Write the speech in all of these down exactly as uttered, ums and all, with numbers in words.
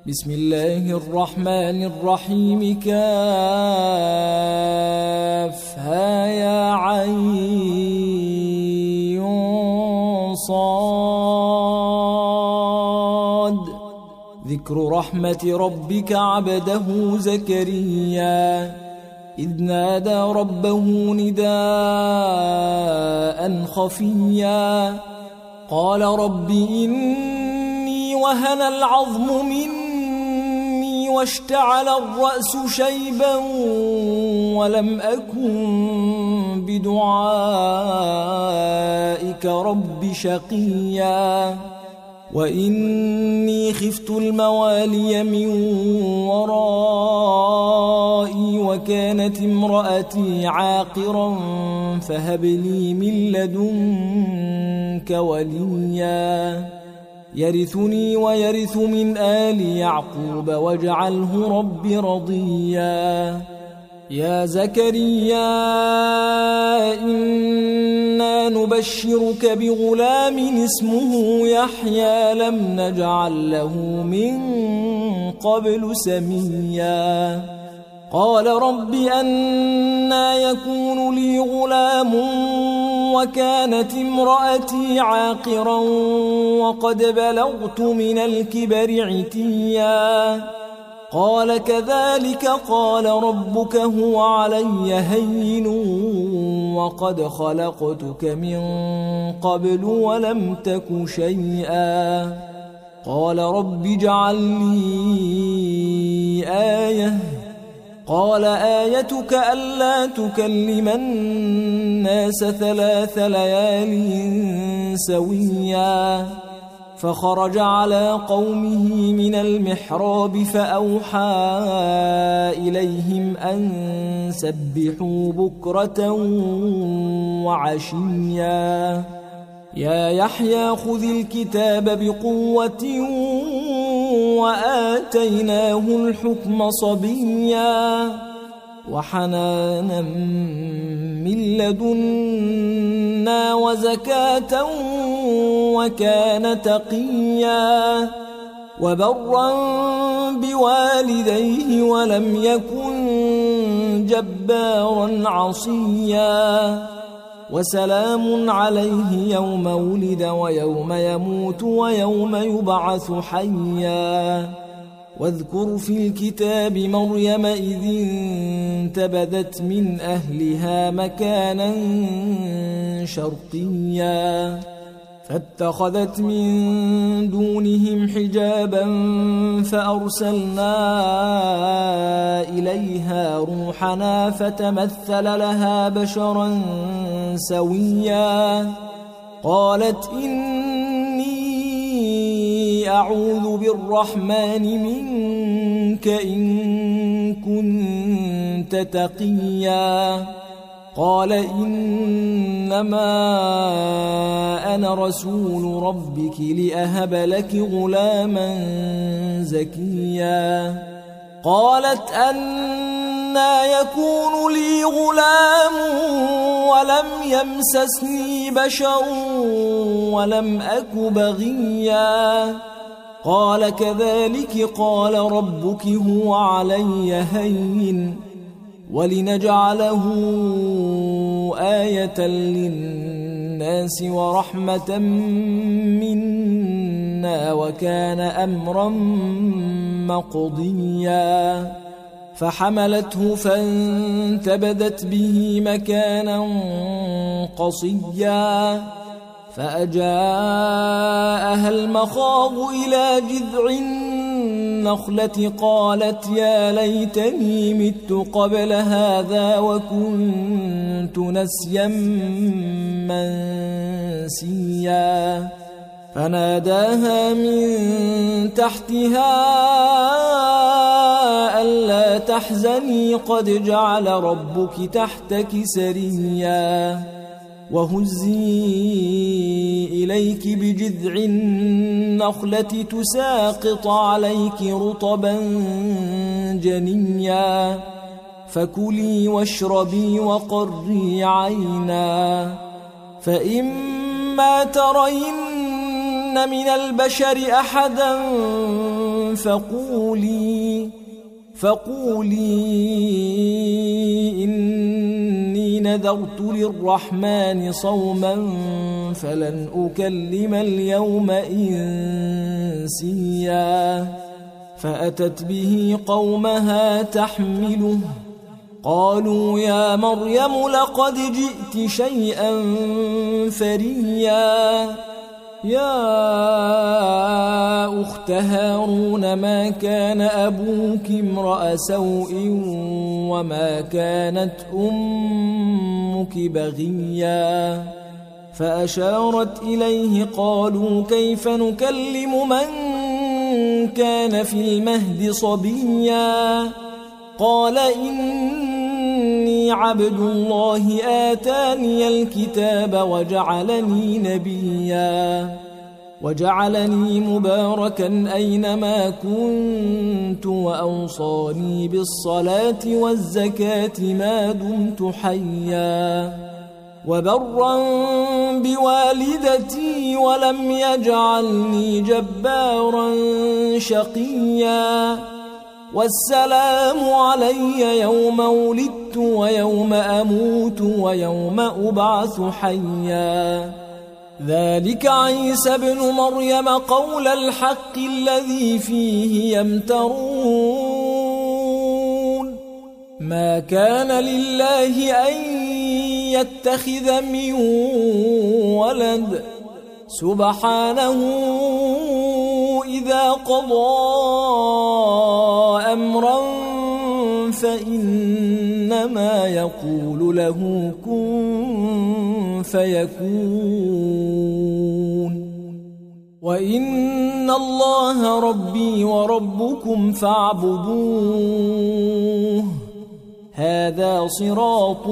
بسم الله الرحمن الرحيم كافها يا عين صاد ذكر رحمة ربك عبده زكريا إذ نادى ربه نداء خفيا قال رب إني وهن العظم مني واشتعل الرأس شيبا ولم أكن بدعائك رب شقيا وإني خفت الموالي من ورائي وكانت امرأتي عاقرا فهب لي من لدنك وليا يرثني ويرث من آل يعقوب واجعله رب رضيا يا زكريا إنا نبشرك بغلام اسمه يحيى لم نجعل له من قبل سميا قال رب أنى يكون لي غلام وكانت امرأتي عاقرا وقد بلغت من الكبر عتيا قال كذلك قال ربك هو علي هين وقد خلقتك من قبل ولم تك شيئا قال رب اجعل لي آية قال آيتك ألا تكلم الناس ثلاث ليال سويا فخرج على قومه من المحراب فأوحى إليهم أن سبحوا بكرة وعشيا يا يحيى خذ الكتاب بقوة وآتيناه الحكم صبيا وحنانا من لدنا وزكاة وكان تقيا وبرا بوالديه ولم يكن جبارا عصيا وسلام عليه يوم ولد ويوم يموت ويوم يبعث حيا واذكر في الكتاب مريم إذ انتبذت من أهلها مكانا شرقيا فاتخذت من دونهم حجابا فأرسلنا إليها روحنا فتمثل لها بشرا سويا قالت إني أعوذ بالرحمن منك إن كنت تقيا قال إنما أنا رسول ربك لأهب لك غلاما زكيا قالت أنى يكون لي غلام ولم يمسسني بشر ولم أك بغيا قال كذلك قال ربك هو علي هين ولنجعله آية للناس ورحمة منا وكان أمرا مقضيا فحملته فانتبذت به مكانا قصيا فأجاءها المخاض إلى جذع النخلة قالت يا ليتني مت قبل هذا وكنت نسيا منسيا فناداها من تحتها ألا تحزني قد جعل ربك تحتك سريا وهزي إليك بجذع النخلة تساقط عليك رطبا جنيا فكلي واشربي وقري عينا فإما ترين من البشر أحدا فقولي فقولي إني نذرت للرحمن صوما فلن أكلم اليوم إنسيا فأتت به قومها تحمله قالوا يا مريم لقد جئت شيئا فريا يا أخت هارون ما كان أبوك امرأ سوء وما كانت أمك بغيا فأشارت إليه قالوا كيف نكلم من كان في المهد صبيا قال إني عبد الله آتاني الكتاب وجعلني نبيا وجعلني مباركا أينما كنت وأوصاني بالصلاة والزكاة ما دمت حيا وبرا بوالدتي ولم يجعلني جبارا شقيا والسلام علي يوم ولدت ويوم أموت ويوم أبعث حيا ذلك عيسى ابن مريم قول الحق الذي فيه يمترون ما كان لله أن يتخذ من ولد سبحانه إذا قضى أمرا فإنما يقول له كن فيكون وإن الله ربي وربكم فاعبدوه هذا صراط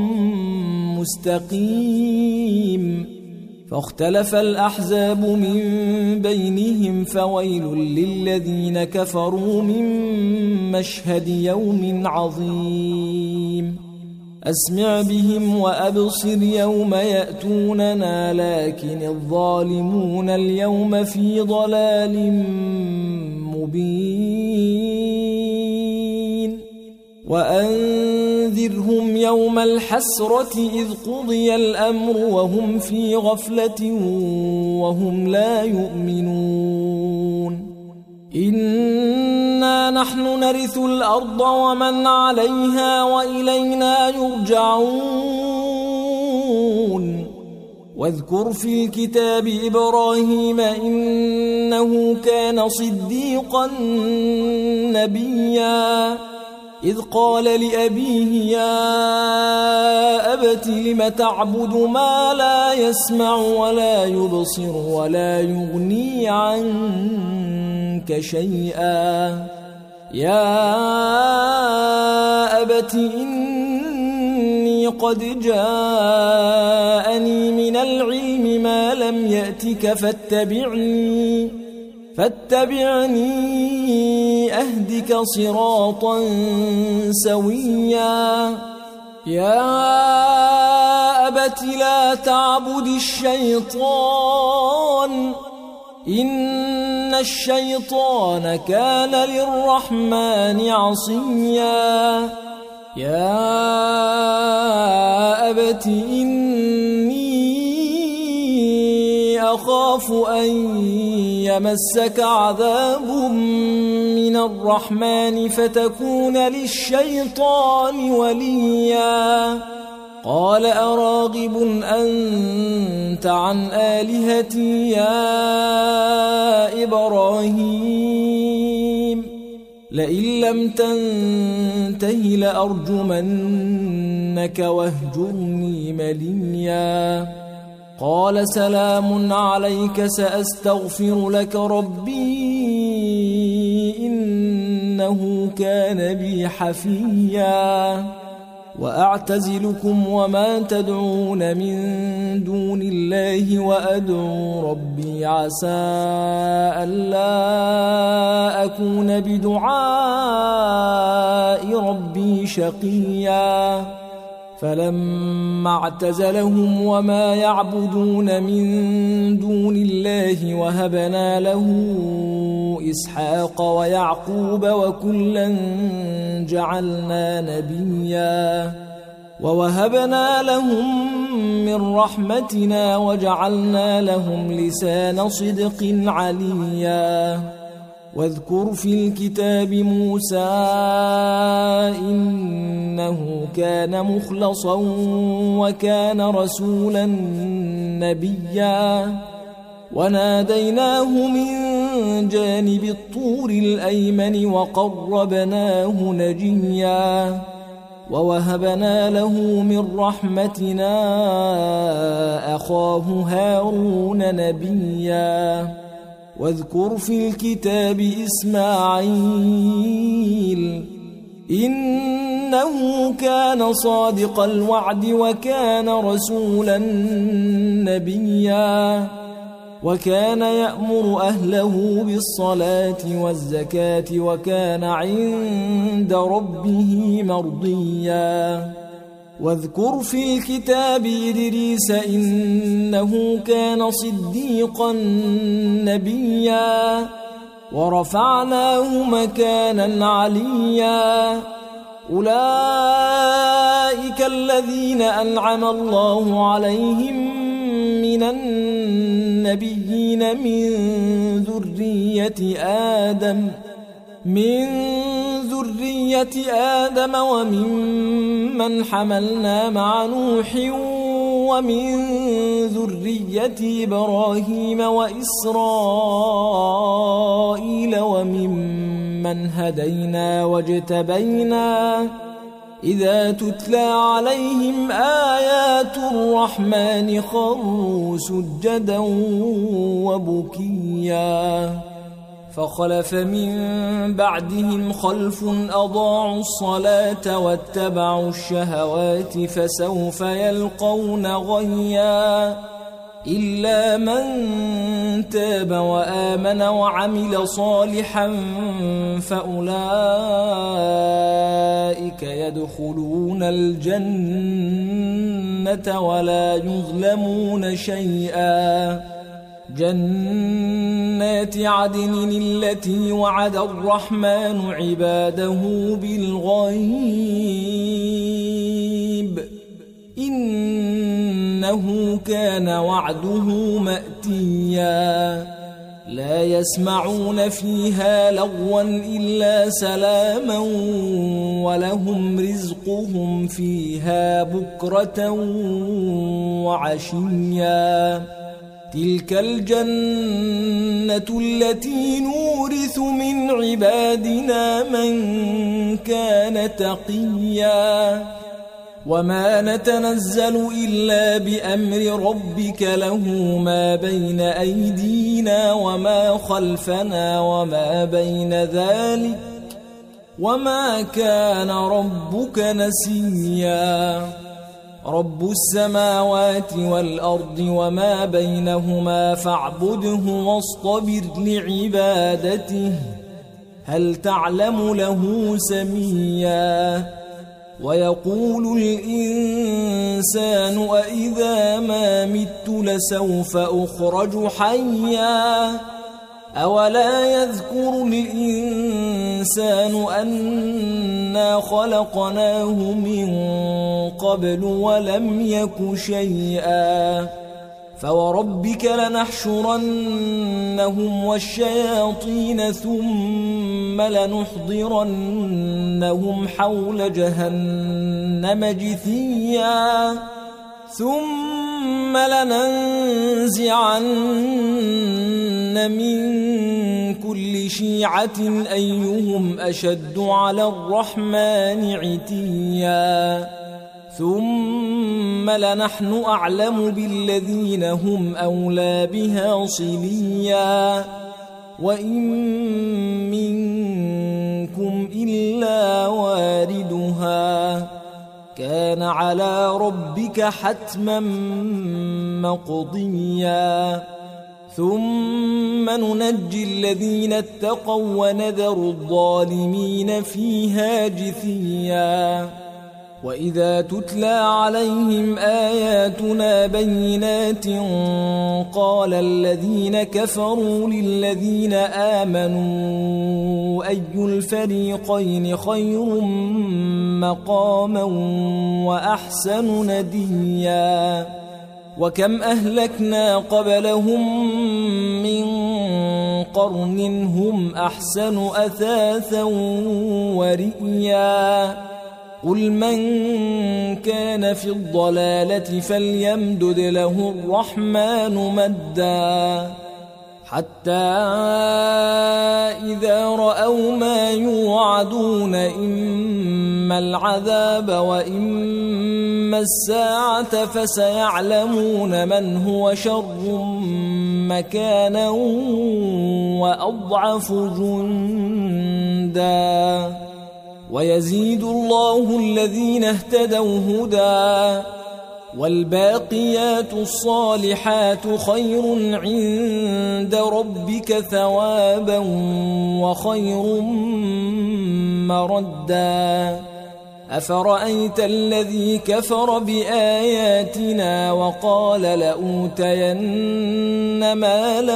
مستقيم فاختلف الأحزاب من بينهم فويل للذين كفروا من مشهد يوم عظيم أسمع بهم وأبصر يوم يأتوننا لكن الظالمون اليوم في ضلال مبين وأنذرهم يوم الحسرة إذ قضي الأمر وهم في غفلة وهم لا يؤمنون إنا نحن نرث الأرض ومن عليها وإلينا يرجعون واذكر في الكتاب إبراهيم إنه كان صديقا نبيا إذ قال لأبيه يا أبت لم تعبد ما لا يسمع ولا يبصر ولا يغني عنك شيئا يا أبت إني قد جاءني من العلم ما لم يأتك فاتبعني فاتبعني أهدك صراطا سويا يا أبت لا تعبد الشيطان إن الشيطان كان للرحمن عصيا يا أبت إني أخاف أن يمسك عذاب من الرحمن فتكون للشيطان وليا قال أراغب أنت عن آلهتي يا إبراهيم لئن لم تنته لأرجمنك واهجرني مليا قال سلام عليك سأستغفر لك ربي إنه كان بي حفيا وأعتزلكم وما تدعون من دون الله وأدعو ربي عسى ألا أكون بدعاء ربي شقيا فلما اعتزلهم وما يعبدون من دون الله وهبنا له إسحاق ويعقوب وكلا جعلنا نبيا ووهبنا لهم من رحمتنا وجعلنا لهم لسان صدق عليا واذكر في الكتاب موسى إنه كان مخلصا وكان رسولا نبيا وناديناه من جانب الطور الأيمن وقربناه نجيا ووهبنا له من رحمتنا أخاه هارون نبيا واذكر في الكتاب إسماعيل إنه كان صادق الوعد وكان رسولا نبيا وكان يأمر أهله بالصلاة والزكاة وكان عند ربه مرضيا واذكر في الكتاب إدريس إنه كان صديقا نبيا ورفعناه مكانا عليا أولئك الذين أنعم الله عليهم من النبيين من ذرية آدم من ذرية آدم وممن حملنا مع نوح ومن ذرية إبراهيم وإسرائيل وممن هدينا واجتبينا إذا تتلى عليهم آيات الرحمن خروا سجدا وبكيا فخلف من بعدهم خلف أضاعوا الصلاة واتبعوا الشهوات فسوف يلقون غيا إلا من تاب وآمن وعمل صالحا فأولئك يدخلون الجنة ولا يظلمون شيئا جنات عدن التي وعد الرحمن عباده بالغيب إنه كان وعده مأتيا لا يسمعون فيها لغوا إلا سلاما ولهم رزقهم فيها بكرة وعشيا تلك الجنة التي نورث من عبادنا من كان تقيا وما نتنزل إلا بأمر ربك له ما بين أيدينا وما خلفنا وما بين ذلك وما كان ربك نسيا رب السماوات والأرض وما بينهما فاعبده واصطبر لعبادته هل تعلم له سميا ويقول الإنسان أإذا ما مت لسوف أخرج حيا أولا يذكر الإنسان أنا خلقناه من قبل ولم يك شيئا فوربك لنحشرنهم والشياطين ثم لنحضرنهم حول جهنم جثيا ثم لننزعن من كل شيعة أيهم أشد على الرحمن عتيا ثم لنحن أعلم بالذين هم أولى بها صليا وإن منكم إلا واردها كان على ربك حتما مقضيا ثم ننجي الذين اتقوا ونذر الظالمين فيها جثيا وإذا تتلى عليهم آياتنا بينات قال الذين كفروا للذين آمنوا أي الفريقين خير مقاما وأحسن نديا وكم أهلكنا قبلهم من قرن هم أحسن أثاثا ورئيا قل من كان في الضلالة فليمدد له الرحمن مدا حتى إذا رأوا ما يوعدون إما العذاب وإما الساعة فسيعلمون من هو شر مكانا وأضعف جندا ويزيد الله الذين اهتدوا هدى والباقيات الصالحات خير عند ربك ثوابا وخير مردا أفرأيت الذي كفر بآياتنا وقال لأوتين مالا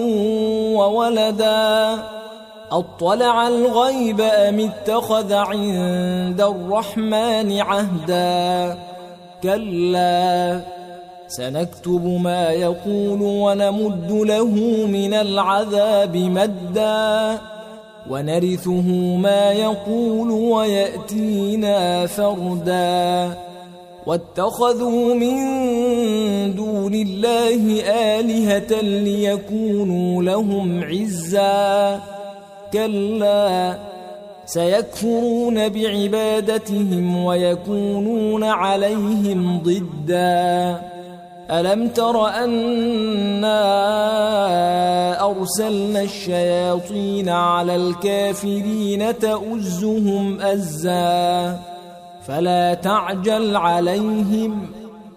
وولدا أطلع الغيب أم اتخذ عند الرحمن عهدا كلا سنكتب ما يقول ونمد له من العذاب مدا ونرثه ما يقول ويأتينا فردا واتخذوا من دون الله آلهة ليكونوا لهم عزا كلا سيكفرون بعبادتهم ويكونون عليهم ضدا ألم تر أنا أرسلنا الشياطين على الكافرين تؤزهم أزا فلا تعجل عليهم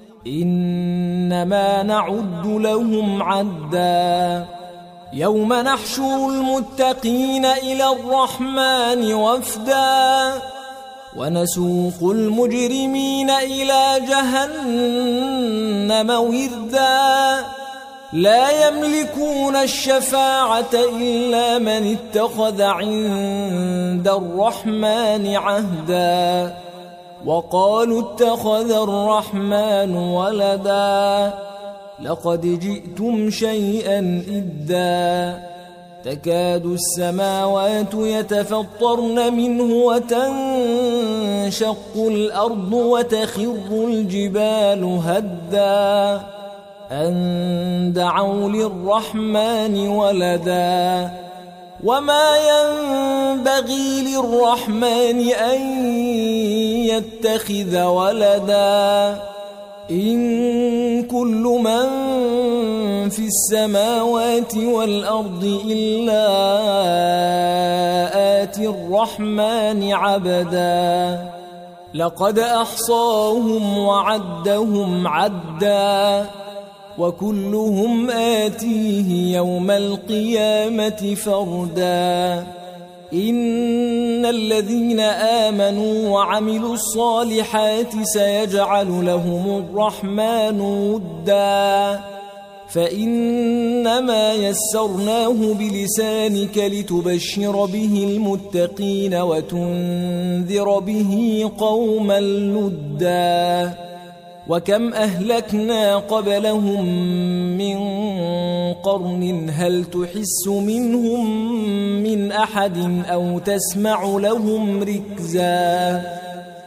إنما نعد لهم عدا يوم نحشر المتقين إلى الرحمن وفدا ونسوق المجرمين إلى جهنم وردا لا يملكون الشفاعة إلا من اتخذ عند الرحمن عهدا وقالوا اتخذ الرحمن ولدا لقد جئتم شيئا إدا تكاد السماوات يتفطرن منه وتنشق الأرض وتخر الجبال هدا أن دعوا للرحمن ولدا وما ينبغي للرحمن أن يتخذ ولدا إن كل من في السماوات والأرض إلا آتي الرحمن عبدا لقد أحصاهم وعدهم عدا وكلهم آتيه يوم القيامة فردا إن الذين آمنوا وعملوا الصالحات سيجعل لهم الرحمن ودا فإنما يسرناه بلسانك لتبشر به المتقين وتنذر به قوما لدا وكم أهلكنا قبلهم من قرن هل تحس منهم من أحد أو تسمع لهم ركزا